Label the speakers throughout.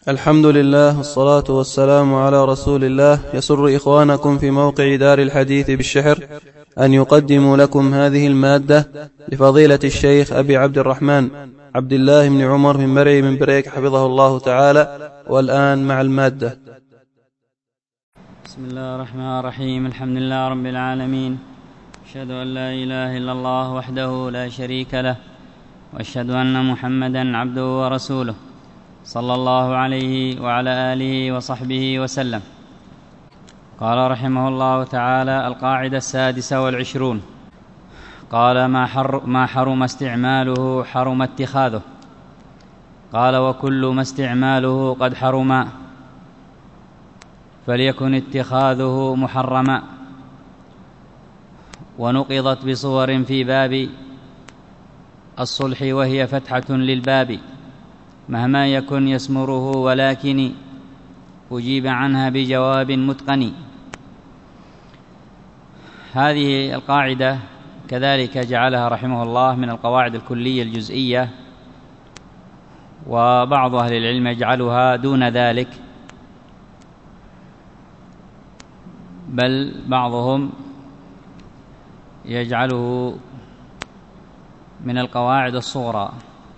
Speaker 1: الحمد لله والصلاة والسلام على رسول الله. يسر إخوانكم في موقع دار الحديث بالشحر أن يقدموا لكم هذه المادة لفضيلة الشيخ أبي عبد الرحمن عبد الله بن عمر من مرعي من بريك حفظه الله تعالى. والآن مع المادة.
Speaker 2: بسم الله الرحمن الرحيم. الحمد لله رب العالمين، أشهد أن لا إله إلا الله وحده لا شريك له، وأشهد أن محمدا عبده ورسوله، صلى الله عليه وعلى آله وصحبه وسلم. قال رحمه الله تعالى: القاعدة 26. قال: ما حرم استعماله حرم اتخاذه. قال: وكل ما استعماله قد حرم فليكن اتخاذه محرما. ونقضت بصور في باب الصلح وهي فتحة للباب مهما يكن يسمره، ولكن أجيب عنها بجواب متقن. هذه القاعدة كذلك جعلها رحمه الله من القواعد الكلية الجزئية، وبعض أهل العلم يجعلها دون ذلك، بل بعضهم يجعله من القواعد الصغرى.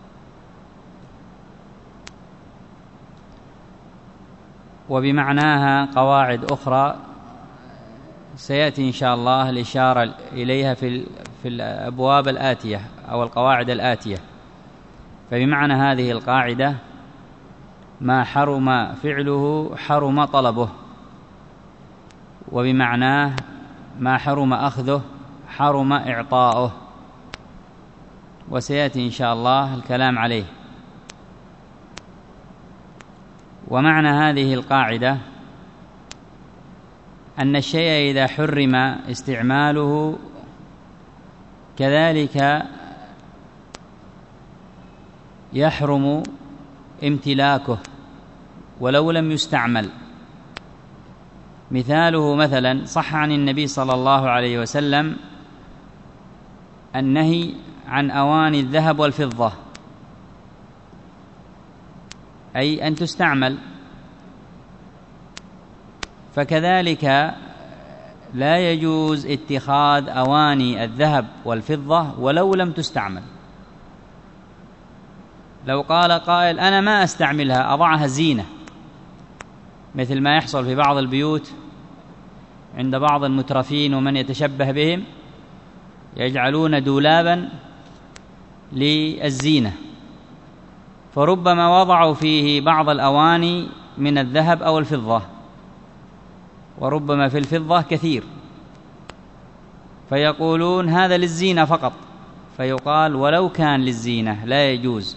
Speaker 2: وبمعناها قواعد أخرى سيأتي إن شاء الله الإشارة إليها في الأبواب الآتية أو القواعد الآتية. فبمعنى هذه القاعدة: ما حرم فعله حرم طلبه، وبمعناه ما حرم أخذه حرم إعطاؤه، وسيأتي إن شاء الله الكلام عليه. ومعنى هذه القاعدة أن الشيء إذا حرم استعماله كذلك يحرم امتلاكه ولو لم يستعمل. مثاله مثلا: صح عن النبي صلى الله عليه وسلم النهي عن أواني الذهب والفضة، أي أن تستعمل. فكذلك لا يجوز اتخاذ أواني الذهب والفضة ولو لم تستعمل. لو قال قائل: أنا ما أستعملها، أضعها زينة، مثل ما يحصل في بعض البيوت عند بعض المترفين ومن يتشبه بهم، يجعلون دولابا للزينة، فربما وضعوا فيه بعض الأواني من الذهب أو الفضة، وربما في الفضة كثير، فيقولون هذا للزينة فقط، فيقال ولو كان للزينة لا يجوز.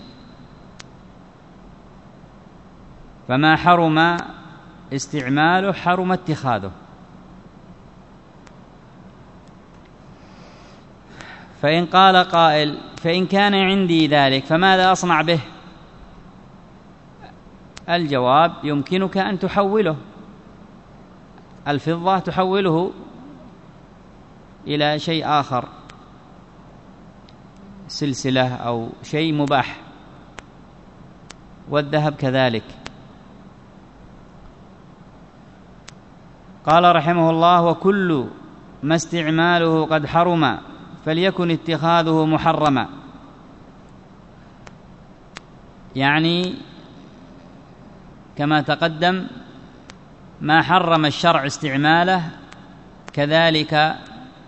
Speaker 2: فما حرم استعماله حرم اتخاذه. فإن قال قائل: فإن كان عندي ذلك فماذا أصنع به؟ الجواب: يمكنك أن تحوله، الفضة تحوله إلى شيء آخر، سلسلة أو شيء مباح، والذهب كذلك. قال رحمه الله: وكل ما استعماله قد حرم فليكن اتخاذه محرما. يعني كما تقدم ما حرم الشرع استعماله كذلك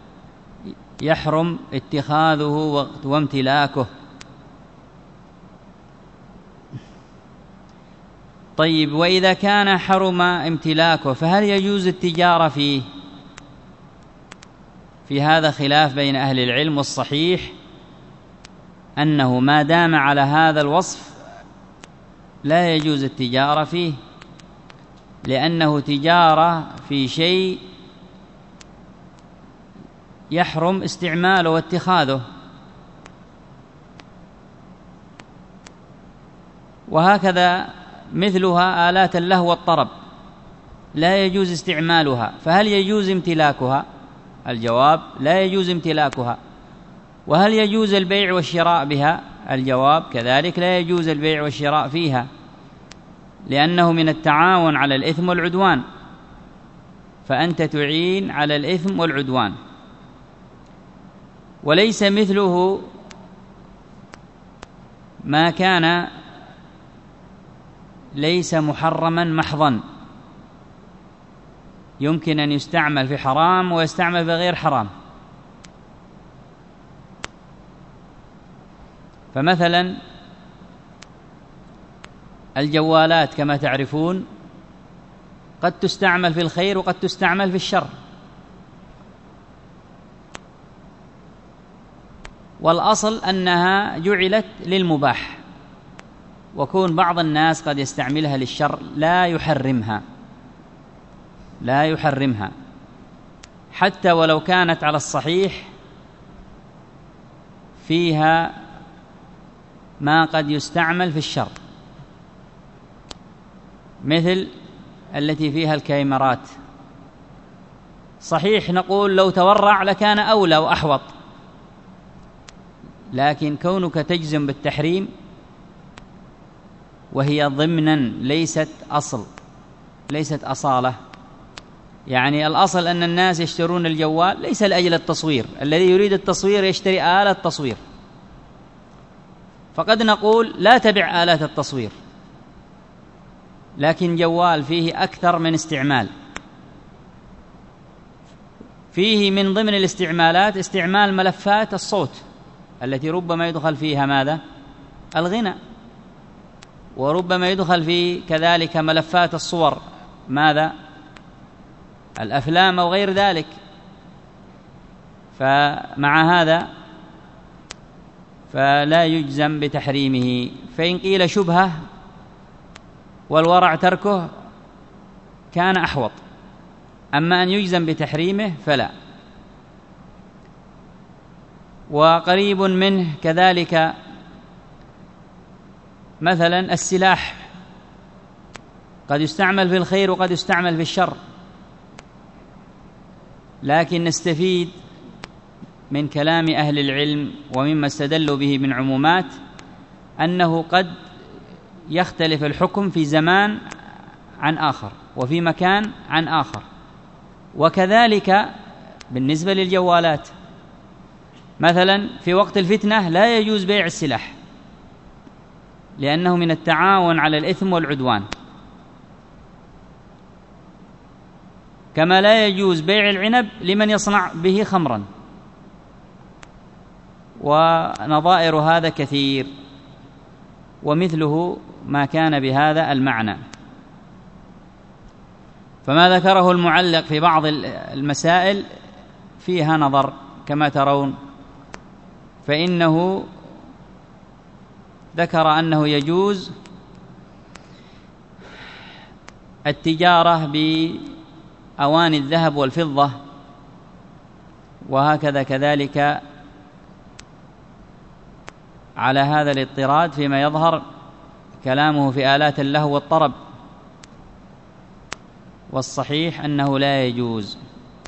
Speaker 2: يحرم اتخاذه وامتلاكه. طيب، وإذا كان حرم امتلاكه فهل يجوز التجارة فيه؟ في هذا خلاف بين أهل العلم، والصحيح أنه ما دام على هذا الوصف لا يجوز التجارة فيه، لأنه تجارة في شيء يحرم استعماله واتخاذه. وهكذا مثلها آلات اللهو والطرب لا يجوز استعمالها، فهل يجوز امتلاكها؟ الجواب: لا يجوز امتلاكها. وهل يجوز البيع والشراء بها؟ الجواب: كذلك لا يجوز البيع والشراء فيها. لأنه من التعاون على الإثم والعدوان، فأنت تعين على الإثم والعدوان. وليس مثله ما كان ليس محرما محضا، يمكن أن يستعمل في حرام ويستعمل في غير حرام. فمثلا الجوالات كما تعرفون قد تستعمل في الخير وقد تستعمل في الشر، والأصل أنها جعلت للمباح، وكون بعض الناس قد يستعملها للشر لا يحرمها حتى ولو كانت على الصحيح فيها ما قد يستعمل في الشر، مثل التي فيها الكاميرات. صحيح نقول لو تورع لكان أولى وأحوط، لكن كونك تجزم بالتحريم وهي ضمنا ليست أصل، ليست أصالة. يعني الأصل أن الناس يشترون الجوال ليس لأجل التصوير، الذي يريد التصوير يشتري آلة تصوير، فقد نقول لا تبع آلات التصوير، لكن جوال فيه أكثر من استعمال. فيه من ضمن الاستعمالات استعمال ملفات الصوت التي ربما يدخل فيها ماذا؟ الغنى، وربما يدخل في كذلك ملفات الصور ماذا؟ الأفلام أو غير ذلك. فمع هذا فلا يجزم بتحريمه، فإن قيل شبهة والورع تركه كان أحوط، أما أن يجزم بتحريمه فلا. وقريب منه كذلك مثلا السلاح قد يستعمل في الخير وقد يستعمل في الشر، لكن نستفيد من كلام أهل العلم ومما استدلوا به من عمومات أنه قد يختلف الحكم في زمان عن آخر وفي مكان عن آخر. وكذلك بالنسبة للجوالات، مثلا في وقت الفتنة لا يجوز بيع السلاح لأنه من التعاون على الإثم والعدوان، كما لا يجوز بيع العنب لمن يصنع به خمرا، ونظائر هذا كثير، ومثله ما كان بهذا المعنى. فما ذكره المعلق في بعض المسائل فيها نظر كما ترون، فإنه ذكر أنه يجوز التجارة بأواني الذهب والفضة، وهكذا كذلك على هذا الاضطراد فيما يظهر كلامه في آلات اللهو والطرب، والصحيح أنه لا يجوز.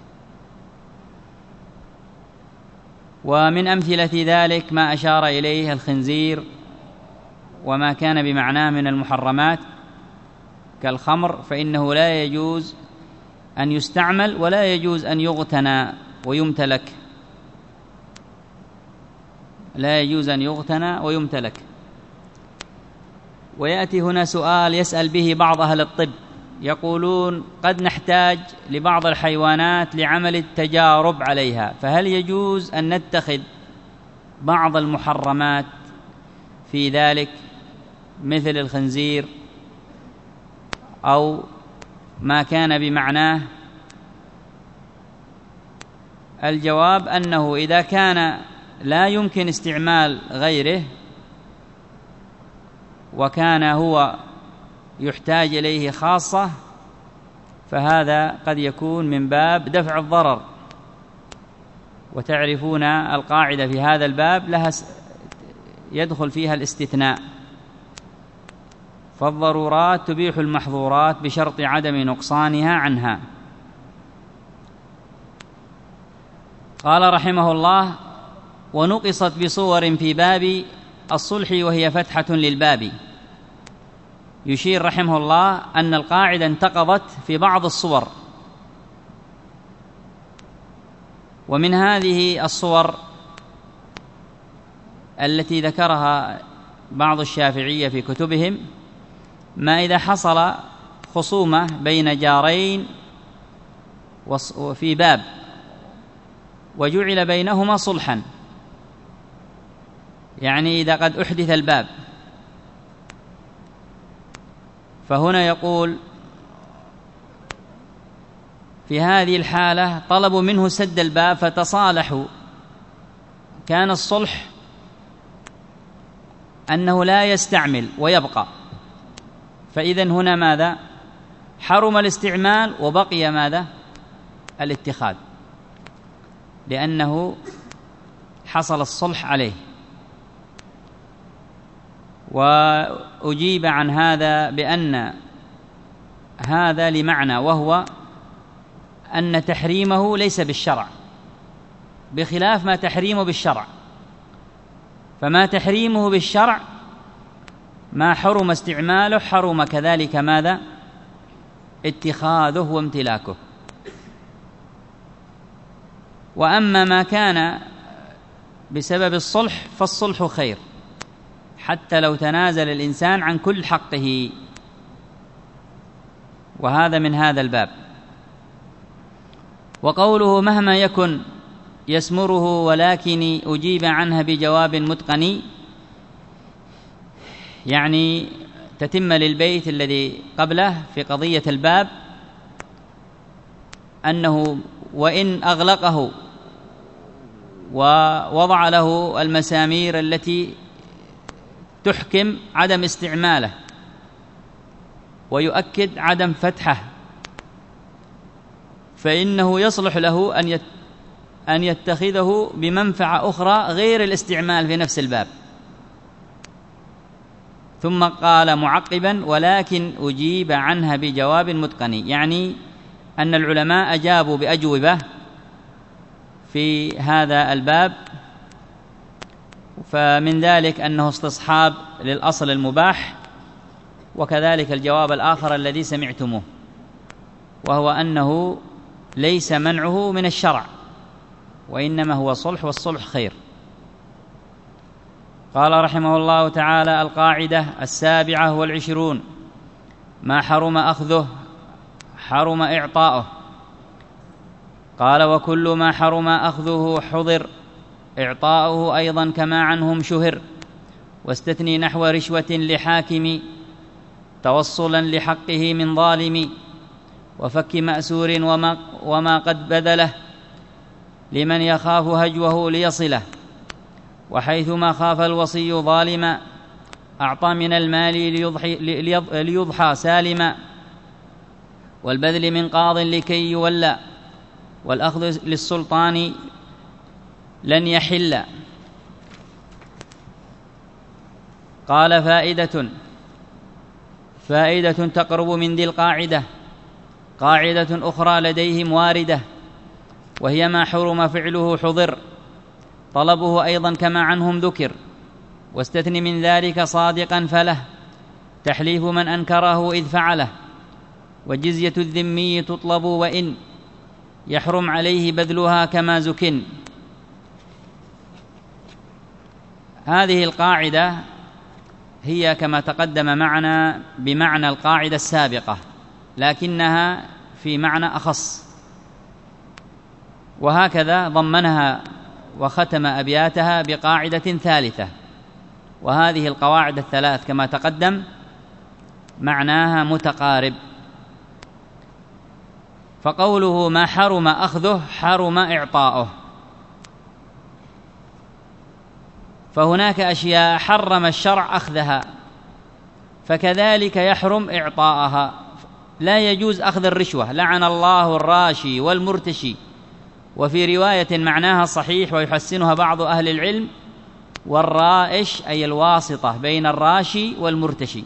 Speaker 2: ومن أمثلة ذلك ما أشار إليه الخنزير وما كان بمعناه من المحرمات كالخمر، فإنه لا يجوز أن يستعمل ولا يجوز أن يغتنى ويمتلك، لا يجوز أن يغتنى ويمتلك. ويأتي هنا سؤال يسأل به بعض أهل الطب، يقولون قد نحتاج لبعض الحيوانات لعمل التجارب عليها، فهل يجوز أن نتخذ بعض المحرمات في ذلك مثل الخنزير أو ما كان بمعناه؟ الجواب أنه إذا كان لا يمكن استعمال غيره وكان هو يحتاج إليه خاصة، فهذا قد يكون من باب دفع الضرر. وتعرفون القاعدة في هذا الباب لها يدخل فيها الاستثناء، فالضرورات تبيح المحظورات بشرط عدم نقصانها عنها. قال رحمه الله: ونقصت بصور في باب الصلح وهي فتحة للباب. يشير رحمه الله أن القاعدة انتقضت في بعض الصور، ومن هذه الصور التي ذكرها بعض الشافعية في كتبهم ما إذا حصل خصومة بين جارين في باب وجعل بينهما صلحا، يعني إذا قد أحدث الباب، فهنا يقول في هذه الحالة طلبوا منه سد الباب فتصالحوا، كان الصلح أنه لا يستعمل ويبقى، فإذن هنا ماذا؟ حرم الاستعمال وبقي ماذا؟ الاتخاذ، لأنه حصل الصلح عليه. وأجيب عن هذا بأن هذا لمعنى، وهو أن تحريمه ليس بالشرع، بخلاف ما تحريمه بالشرع. فما تحريمه بالشرع ما حرم استعماله حرم كذلك ماذا؟ اتخاذه وامتلاكه. وأما ما كان بسبب الصلح فالصلح خير، حتى لو تنازل الإنسان عن كل حقه، وهذا من هذا الباب. وقوله مهما يكن يسمره ولكن أجيب عنها بجواب متقن، يعني تتم للبيت الذي قبله في قضية الباب، أنه وإن أغلقه ووضع له المسامير التي تحكم عدم استعماله ويؤكد عدم فتحه، فإنه يصلح له أن يتخذه بمنفعة أخرى غير الاستعمال في نفس الباب. ثم قال معقبا ولكن أجيب عنها بجواب متقن، يعني أن العلماء أجابوا بأجوبة في هذا الباب، فمن ذلك أنه استصحاب للأصل المباح، وكذلك الجواب الآخر الذي سمعتموه، وهو أنه ليس منعه من الشرع، وإنما هو صلح، والصلح خير. قال رحمه الله تعالى: القاعدة 27 ما حرم أخذه حرم إعطاؤه. قال: وكل ما حرم أخذه حضر، إعطاؤه أيضا كما عنهم شهر، واستثني نحو رشوة لحاكم توصلا لحقه من ظالم، وفك مأسور وما قد بذله لمن يخاف هجوه ليصله، وحيثما خاف الوصي ظالما أعطى من المال ليضحى سالما، والبذل من قاض لكي يولى، والأخذ للسلطان لن يحل. قال: فائدة تقرب من ذي القاعدة قاعدة أخرى لديهم واردة، وهي ما حرم فعله حضر، طلبه أيضا كما عنهم ذكر، واستثن من ذلك صادقا فله تحليف من أنكره إذ فعله، وجزية الذمي تطلب وإن يحرم عليه بذلها كما زكن. هذه القاعدة هي كما تقدم معنا بمعنى القاعدة السابقة، لكنها في معنى أخص، وهكذا ضمنها وختم أبياتها بقاعدة ثالثة. وهذه القواعد الثلاث كما تقدم معناها متقارب. فقوله ما حرم أخذه حرم إعطاؤه، فهناك أشياء حرم الشرع أخذها، فكذلك يحرم إعطاءها. لا يجوز أخذ الرشوة، لعن الله الراشي والمرتشي، وفي رواية معناها صحيح ويحسنها بعض أهل العلم: والرائش أي الواسطة بين الراشي والمرتشي.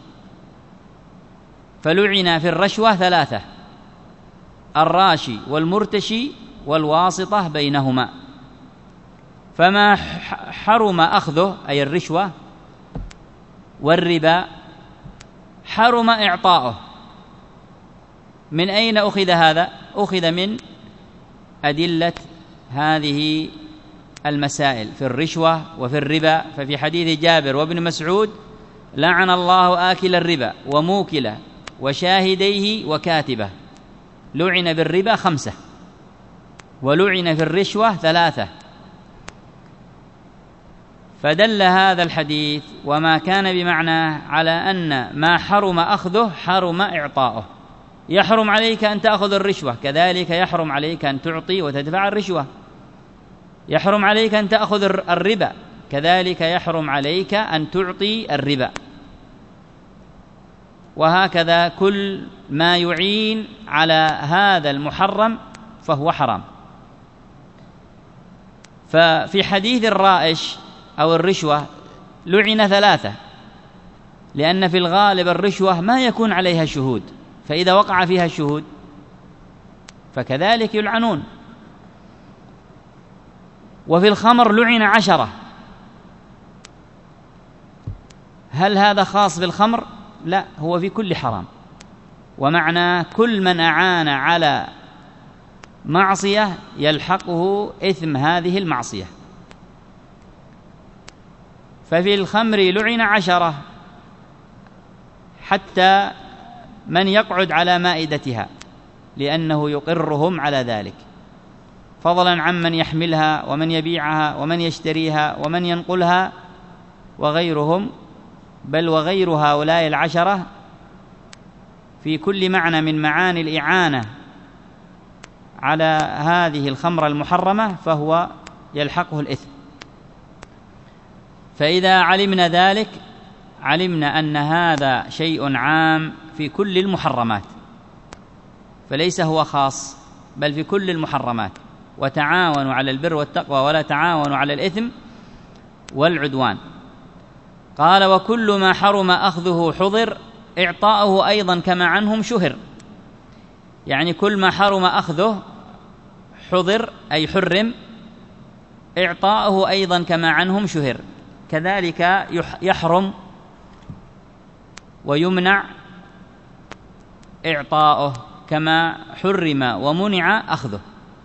Speaker 2: فلعن في الرشوة ثلاثة: الراشي والمرتشي والواسطة بينهما. فما حرم أخذه أي الرشوة والربا حرم إعطاؤه. من أين أخذ هذا؟ أخذ من أدلة هذه المسائل في الرشوة وفي الربا. ففي حديث جابر وابن مسعود: لعن الله آكل الربا وموكله وشاهديه وكاتبه، لعن بالربا 5 ولعن في الرشوة 3. فدل هذا الحديث وما كان بمعناه على أن ما حرم أخذه حرم إعطاؤه. يحرم عليك أن تأخذ الرشوة، كذلك يحرم عليك أن تعطي وتدفع الرشوة. يحرم عليك أن تأخذ الربا، كذلك يحرم عليك أن تعطي الربا. وهكذا كل ما يعين على هذا المحرم فهو حرام. ففي حديث الرائش أو الرشوة لعن 3، لأن في الغالب الرشوة ما يكون عليها شهود، فإذا وقع فيها الشهود فكذلك يلعنون. وفي الخمر لعن 10. هل هذا خاص بالخمر؟ لا، هو في كل حرام، ومعنى كل من أعان على معصية يلحقه إثم هذه المعصية. ففي الخمر لعن 10 حتى من يقعد على مائدتها، لأنه يقرهم على ذلك، فضلا عمن يحملها ومن يبيعها ومن يشتريها ومن ينقلها وغيرهم، بل وغير هؤلاء 10 في كل معنى من معاني الإعانة على هذه الخمر المحرمة فهو يلحقه الإثم. فإذا علمنا ذلك علمنا أن هذا شيء عام في كل المحرمات، فليس هو خاص بل في كل المحرمات. وتعاونوا على البر والتقوى ولا تعاونوا على الإثم والعدوان. قال: وكل ما حرم أخذه حضر، إعطاؤه أيضا كما عنهم شهر. يعني كل ما حرم أخذه حضر أي حرم، إعطاؤه أيضا كما عنهم شهر، كذلك يحرم ويمنع إعطاؤه كما حرم ومنع أخذه.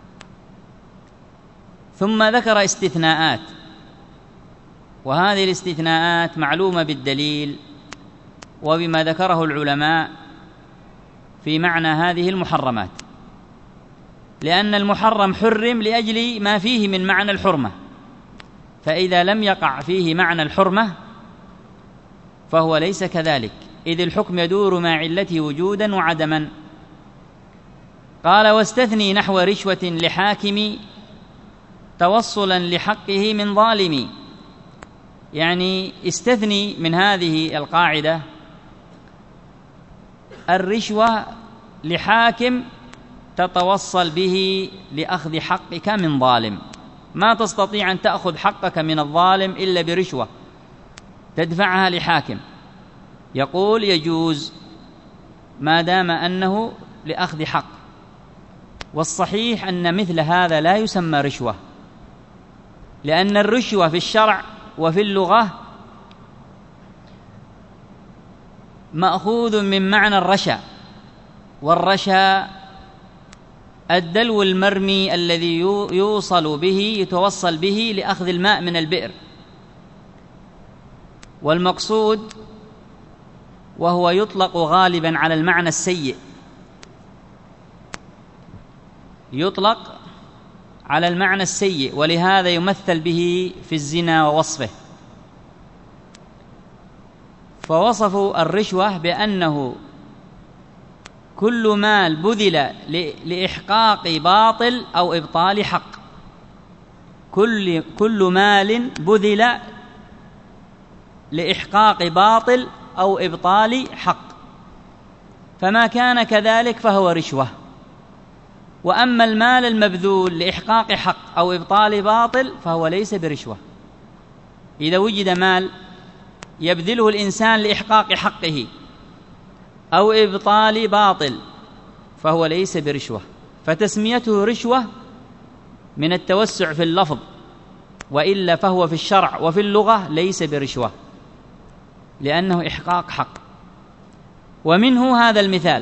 Speaker 2: ثم ذكر استثناءات، وهذه الاستثناءات معلومة بالدليل وبما ذكره العلماء في معنى هذه المحرمات، لأن المحرم حرم لأجل ما فيه من معنى الحرمة، فإذا لم يقع فيه معنى الحرمة فهو ليس كذلك، إذ الحكم يدور مع علته وجودا وعدما. قال: واستثني نحو رشوة لحاكم توصلا لحقه من ظالم. يعني استثني من هذه القاعدة الرشوة لحاكم تتوصل به لأخذ حقك من ظالم. ما تستطيع أن تأخذ حقك من الظالم إلا برشوة تدفعها لحاكم. يقول يجوز ما دام أنه لأخذ حق، والصحيح أن مثل هذا لا يسمى رشوة، لأن الرشوة في الشرع وفي اللغة مأخوذ من معنى الرشا، والرشا الدلو المرمي الذي يتوصل به لأخذ الماء من البئر. والمقصود وهو يطلق غالبا على المعنى السيء، يطلق على المعنى السيء، ولهذا يمثل به في الزنا ووصفه. فوصفوا الرشوة بأنه كل مال بذل لإحقاق باطل أو إبطال حق، كل مال بذل لإحقاق باطل أو إبطال حق، فما كان كذلك فهو رشوة. وأما المال المبذول لإحقاق حق أو إبطال باطل فهو ليس برشوة. إذا وجد مال يبذله الإنسان لإحقاق حقه أو إبطال باطل فهو ليس برشوة، فتسميته رشوة من التوسع في اللفظ، وإلا فهو في الشرع وفي اللغة ليس برشوة، لأنه إحقاق حق. ومنه هذا المثال: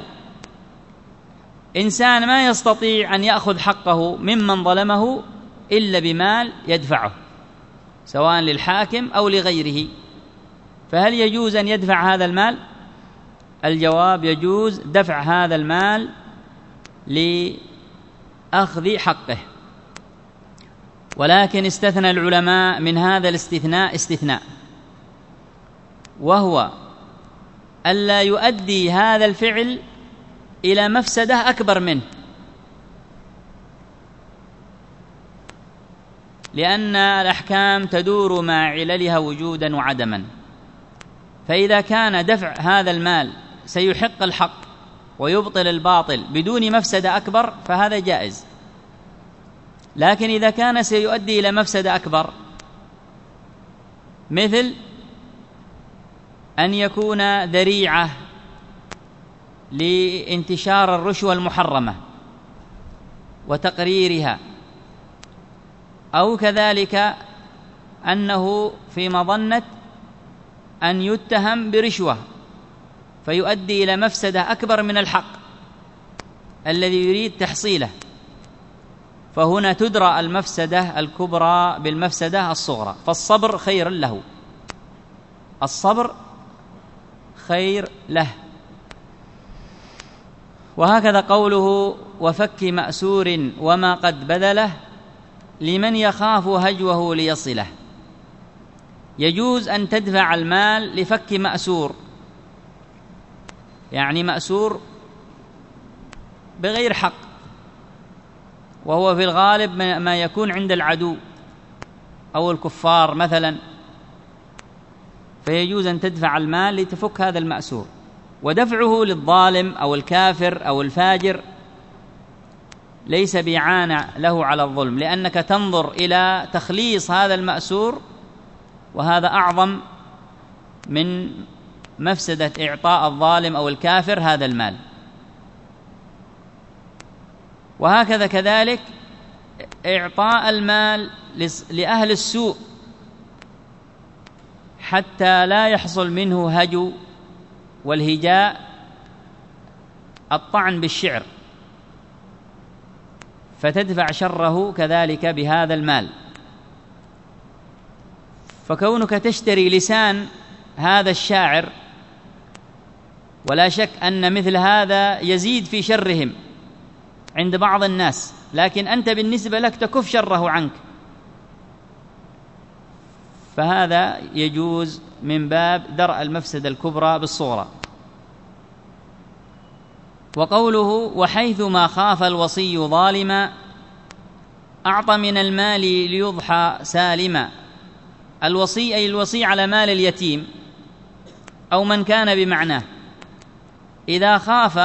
Speaker 2: إنسان ما يستطيع أن يأخذ حقه ممن ظلمه إلا بمال يدفعه، سواء للحاكم أو لغيره، فهل يجوز أن يدفع هذا المال؟ الجواب: يجوز دفع هذا المال لأخذ حقه، ولكن استثنى العلماء من هذا الاستثناء استثناء، وهو ألا يؤدي هذا الفعل إلى مفسدة أكبر منه، لأن الأحكام تدور مع عللها وجودا وعدما، فإذا كان دفع هذا المال سيحق الحق ويبطل الباطل بدون مفسدة أكبر فهذا جائز، لكن إذا كان سيؤدي إلى مفسدة أكبر، مثل أن يكون ذريعة لانتشار الرشوة المحرمة وتقريرها، أو كذلك أنه في مظنة أن يتهم برشوة فيؤدي إلى مفسدة أكبر من الحق الذي يريد تحصيله، فهنا تدرى المفسدة الكبرى بالمفسدة الصغرى، فالصبر خير له، الصبر خير له. وهكذا قوله: وفك مأسور وما قد بذله لمن يخاف هجوه ليصله. يجوز أن تدفع المال لفك مأسور، يعني مأسور بغير حق، وهو في الغالب ما يكون عند العدو أو الكفار مثلا، فيجوز أن تدفع المال لتفك هذا المأسور. ودفعه للظالم أو الكافر أو الفاجر ليس بإعانة له على الظلم، لأنك تنظر إلى تخليص هذا المأسور، وهذا أعظم من مفسدة إعطاء الظالم أو الكافر هذا المال. وهكذا كذلك إعطاء المال لأهل السوء حتى لا يحصل منه هجو، والهجاء الطعن بالشعر، فتدفع شره كذلك بهذا المال. فكونك تشتري لسان هذا الشاعر، ولا شك أن مثل هذا يزيد في شرهم عند بعض الناس، لكن أنت بالنسبة لك تكف شره عنك، فهذا يجوز من باب درء المفسدة الكبرى بالصغرى. وقوله: وحيثما خاف الوصي ظالما أعطى من المال ليضحى سالما. الوصي أي الوصي على مال اليتيم أو من كان بمعناه، إذا خاف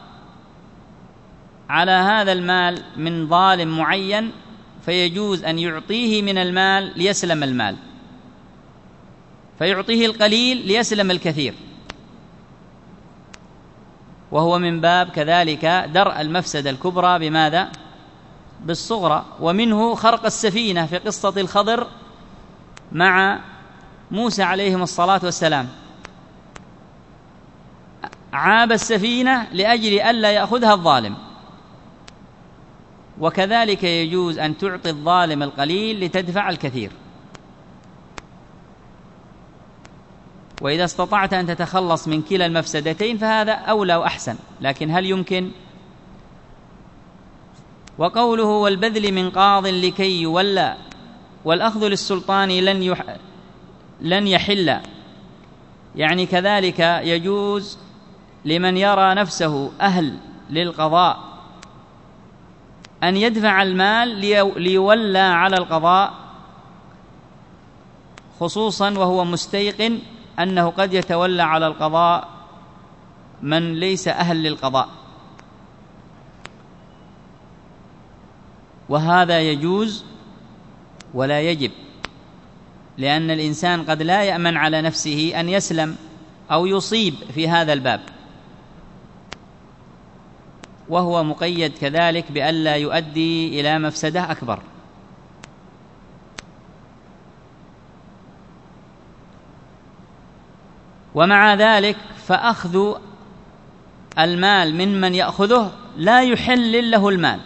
Speaker 2: على هذا المال من ظالم معين فيجوز أن يعطيه من المال ليسلم المال، فيعطيه القليل ليسلم الكثير، وهو من باب كذلك درء المفسدة الكبرى بماذا؟ بالصغرى. ومنه خرق السفينة في قصة الخضر مع موسى عليهم الصلاة والسلام، عاب السفينة لأجل ألا يأخذها الظالم، وكذلك يجوز أن تعطي الظالم القليل لتدفع الكثير. وإذا استطعت أن تتخلص من كلا المفسدتين فهذا أولى وأحسن، لكن هل يمكن؟ وقوله: والبذل من قاض لكي يولى والأخذ للسلطان لن يحل، يعني كذلك يجوز لمن يرى نفسه أهل للقضاء أن يدفع المال ليولى على القضاء، خصوصا وهو مستيقن أنه قد يتولى على القضاء من ليس أهل للقضاء، وهذا يجوز ولا يجب، لأن الإنسان قد لا يأمن على نفسه أن يسلم أو يصيب في هذا الباب، وهو مقيد كذلك بألا يؤدي إلى مفسدة أكبر. ومع ذلك فأخذ المال ممن يأخذه لا يحل له المال،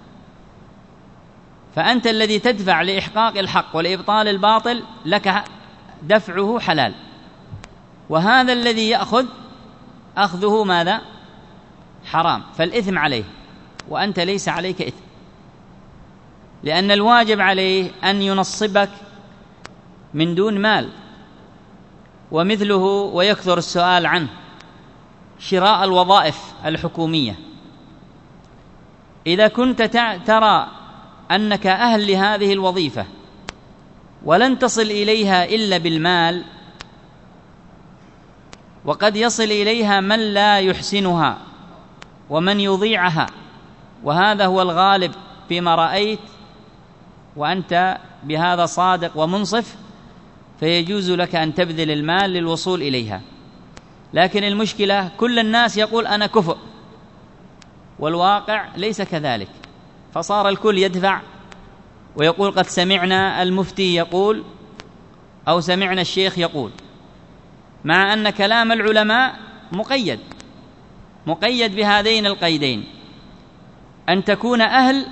Speaker 2: فأنت الذي تدفع لإحقاق الحق ولإبطال الباطل لك دفعه حلال، وهذا الذي يأخذ أخذه ماذا؟ حرام، فالإثم عليه وأنت ليس عليك إثم، لأن الواجب عليه أن ينصبك من دون مال. ومثله ويكثر السؤال عنه شراء الوظائف الحكومية. إذا كنت ترى أنك أهل لهذه الوظيفة ولن تصل إليها إلا بالمال، وقد يصل إليها من لا يحسنها ومن يضيعها، وهذا هو الغالب فيما رأيت، وأنت بهذا صادق ومنصف، فيجوز لك أن تبذل المال للوصول إليها. لكن المشكلة كل الناس يقول أنا كفء، والواقع ليس كذلك، فصار الكل يدفع ويقول قد سمعنا المفتي يقول أو سمعنا الشيخ يقول، مع أن كلام العلماء مقيد بهذين القيدين: أن تكون أهل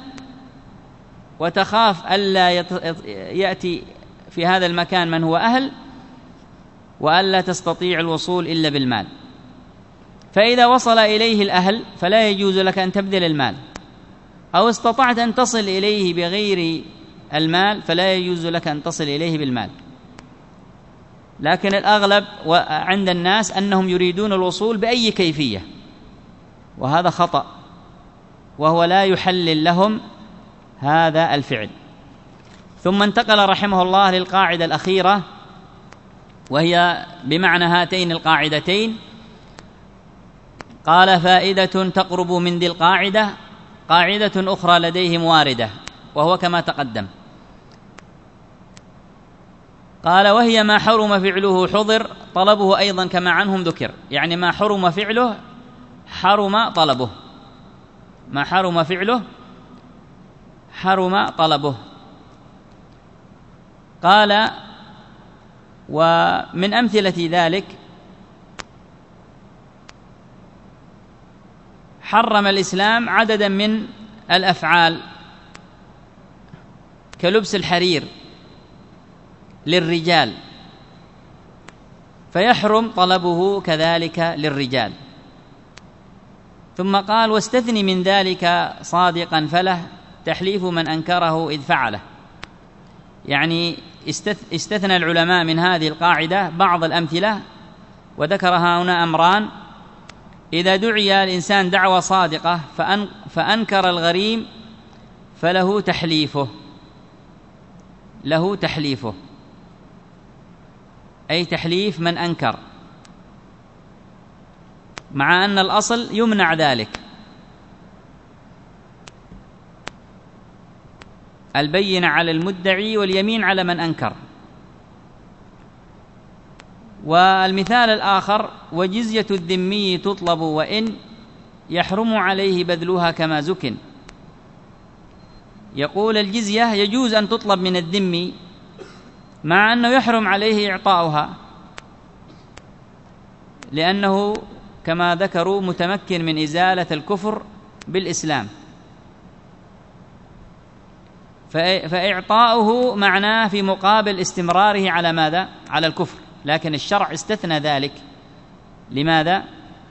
Speaker 2: وتخاف ألا يأتي في هذا المكان من هو أهل، وألا تستطيع الوصول إلا بالمال. فإذا وصل إليه الأهل فلا يجوز لك أن تبذل المال، أو استطعت أن تصل إليه بغير المال فلا يجوز لك أن تصل إليه بالمال. لكن الأغلب عند الناس أنهم يريدون الوصول بأي كيفية، وهذا خطأ، وهو لا يحلل لهم هذا الفعل. ثم انتقل رحمه الله للقاعدة الأخيرة، وهي بمعنى هاتين القاعدتين. قال: فائدة تقرب من ذي القاعدة قاعدة أخرى لديهم واردة، وهو كما تقدم. قال: وهي ما حرم فعله حضر طلبه أيضا كما عنهم ذكر، يعني ما حرم فعله حرم طلبه، ما حرم فعله حرم طلبه. قال: ومن أمثلة ذلك حرم الإسلام عددا من الأفعال كلبس الحرير للرجال، فيحرم طلبه كذلك للرجال. ثم قال: واستثني من ذلك صادقا فله تحليف من أنكره إذ فعله. يعني استثنى العلماء من هذه القاعدة بعض الأمثلة، وذكرها هنا أمران: إذا دعي الإنسان دعوة صادقة فأنكر الغريم فله تحليفه، له تحليفه، أي تحليف من أنكر، مع أن الأصل يمنع ذلك، البينة على المدعي واليمين على من أنكر. والمثال الآخر: وجزية الذمي تطلب وإن يحرم عليه بذلها كما زكن. يقول الجزية يجوز أن تطلب من الذمي مع أنه يحرم عليه إعطاؤها، لأنه كما ذكروا متمكن من إزالة الكفر بالإسلام، فإعطاؤه معناه في مقابل استمراره على ماذا؟ على الكفر. لكن الشرع استثنى ذلك، لماذا؟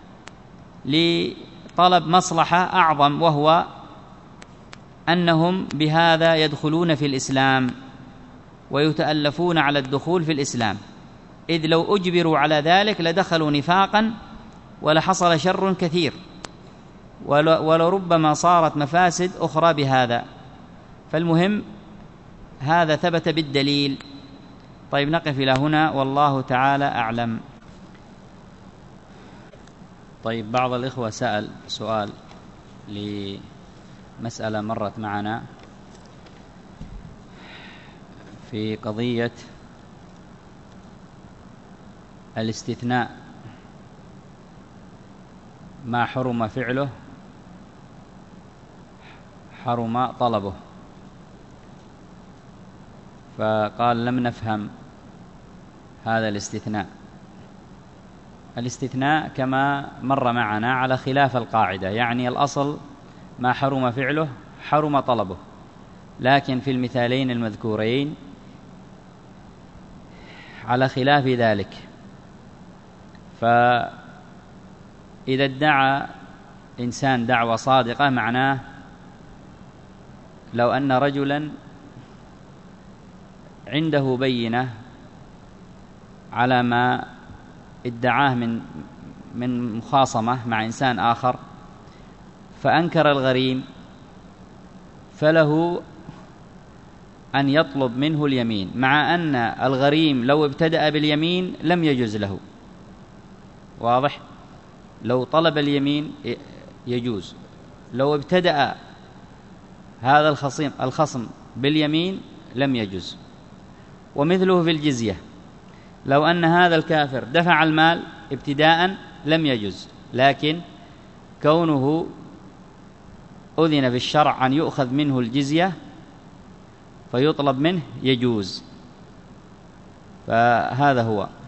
Speaker 2: لطلب مصلحة أعظم، وهو أنهم بهذا يدخلون في الإسلام ويتألفون على الدخول في الإسلام، إذ لو أجبروا على ذلك لدخلوا نفاقا ولحصل شر كثير، ولربما صارت مفاسد أخرى بهذا. فالمهم هذا ثبت بالدليل. طيب، نقف إلى هنا والله تعالى أعلم. طيب، بعض الإخوة سأل سؤال لمسألة مرت معنا في قضية الاستثناء، ما حرم فعله حرم طلبه، فقال: لم نفهم هذا الاستثناء، الاستثناء كما مر معنا على خلاف القاعدة، يعني الأصل ما حرم فعله حرم طلبه، لكن في المثالين المذكورين على خلاف ذلك. فإذا ادعى إنسان دعوة صادقة معناه لو أن رجلا عنده بينة على ما ادعاه من مخاصمة مع إنسان آخر فأنكر الغريم، فله أن يطلب منه اليمين، مع أن الغريم لو ابتدأ باليمين لم يجوز له. واضح؟ لو طلب اليمين يجوز، لو ابتدأ هذا الخصم باليمين لم يجوز. ومثله في الجزية، لو أن هذا الكافر دفع المال ابتداء لم يجوز، لكن كونه أذن في الشرع أن يؤخذ منه الجزية فيطلب منه يجوز. فهذا هو.